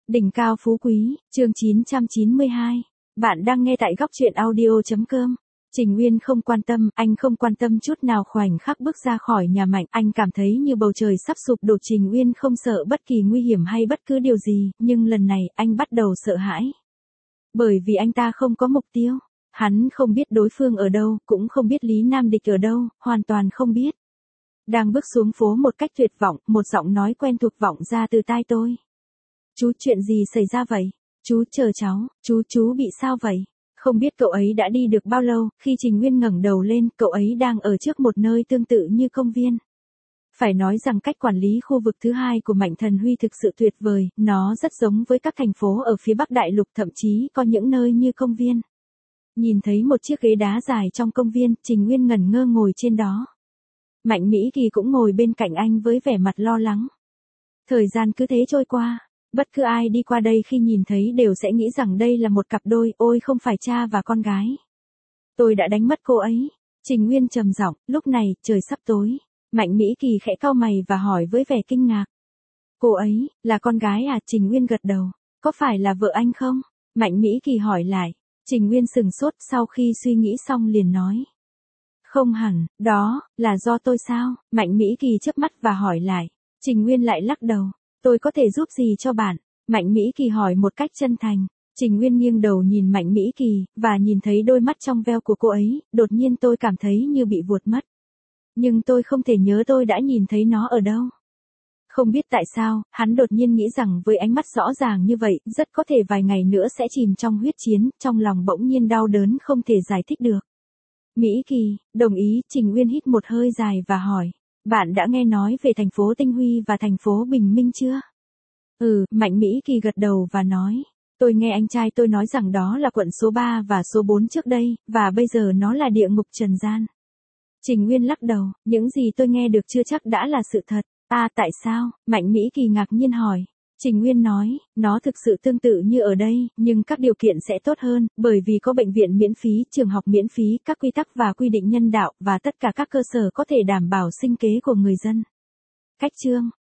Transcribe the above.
Đỉnh cao phú quý, chương 992. Bạn đang nghe tại góc truyện audio.com. Trình Nguyên không quan tâm, anh không quan tâm chút nào khoảnh khắc bước ra khỏi nhà Mạnh, anh cảm thấy như bầu trời sắp sụp đổ. Trình Nguyên không sợ bất kỳ nguy hiểm hay bất cứ điều gì, nhưng lần này anh bắt đầu sợ hãi. Bởi vì anh ta không có mục tiêu, hắn không biết đối phương ở đâu, cũng không biết Lý Nam Địch ở đâu, hoàn toàn không biết. Đang bước xuống phố một cách tuyệt vọng, một giọng nói quen thuộc vọng ra từ tai tôi. Chú, chuyện gì xảy ra vậy? Chú chờ cháu, chú bị sao vậy? Không biết cậu ấy đã đi được bao lâu, khi Trình Nguyên ngẩng đầu lên, cậu ấy đang ở trước một nơi tương tự như công viên. Phải nói rằng cách quản lý khu vực thứ hai của Mạnh Thần Huy thực sự tuyệt vời, nó rất giống với các thành phố ở phía Bắc Đại Lục, thậm chí có những nơi như công viên. Nhìn thấy một chiếc ghế đá dài trong công viên, Trình Nguyên ngẩn ngơ ngồi trên đó. Mạnh Mỹ Kỳ cũng ngồi bên cạnh anh với vẻ mặt lo lắng. Thời gian cứ thế trôi qua. Bất cứ ai đi qua đây khi nhìn thấy đều sẽ nghĩ rằng đây là một cặp đôi, ôi không phải cha và con gái. Tôi đã đánh mất cô ấy. Trình Nguyên trầm giọng, lúc này, trời sắp tối. Mạnh Mỹ Kỳ khẽ cau mày và hỏi với vẻ kinh ngạc. Cô ấy, là con gái à? Trình Nguyên gật đầu. Có phải là vợ anh không? Mạnh Mỹ Kỳ hỏi lại. Trình Nguyên sừng sốt, sau khi suy nghĩ xong liền nói. Không hẳn, đó, là do tôi sao? Mạnh Mỹ Kỳ chớp mắt và hỏi lại. Trình Nguyên lại lắc đầu. Tôi có thể giúp gì cho bạn? Mạnh Mỹ Kỳ hỏi một cách chân thành. Trình Nguyên nghiêng đầu nhìn Mạnh Mỹ Kỳ, và nhìn thấy đôi mắt trong veo của cô ấy, đột nhiên tôi cảm thấy như bị vuột mất. Nhưng tôi không thể nhớ tôi đã nhìn thấy nó ở đâu. Không biết tại sao, hắn đột nhiên nghĩ rằng với ánh mắt rõ ràng như vậy, rất có thể vài ngày nữa sẽ chìm trong huyết chiến, trong lòng bỗng nhiên đau đớn không thể giải thích được. Mỹ Kỳ, đồng ý. Trình Nguyên hít một hơi dài và hỏi. Bạn đã nghe nói về thành phố Tinh Huy và thành phố Bình Minh chưa? Mạnh Mỹ Kỳ gật đầu và nói. Tôi nghe anh trai tôi nói rằng đó là quận số 3 và số 4 trước đây, và bây giờ nó là địa ngục trần gian. Trình Nguyên lắc đầu, những gì tôi nghe được chưa chắc đã là sự thật. Tại sao? Mạnh Mỹ Kỳ ngạc nhiên hỏi. Trình Nguyên nói, nó thực sự tương tự như ở đây, nhưng các điều kiện sẽ tốt hơn, bởi vì có bệnh viện miễn phí, trường học miễn phí, các quy tắc và quy định nhân đạo, và tất cả các cơ sở có thể đảm bảo sinh kế của người dân. Cách chương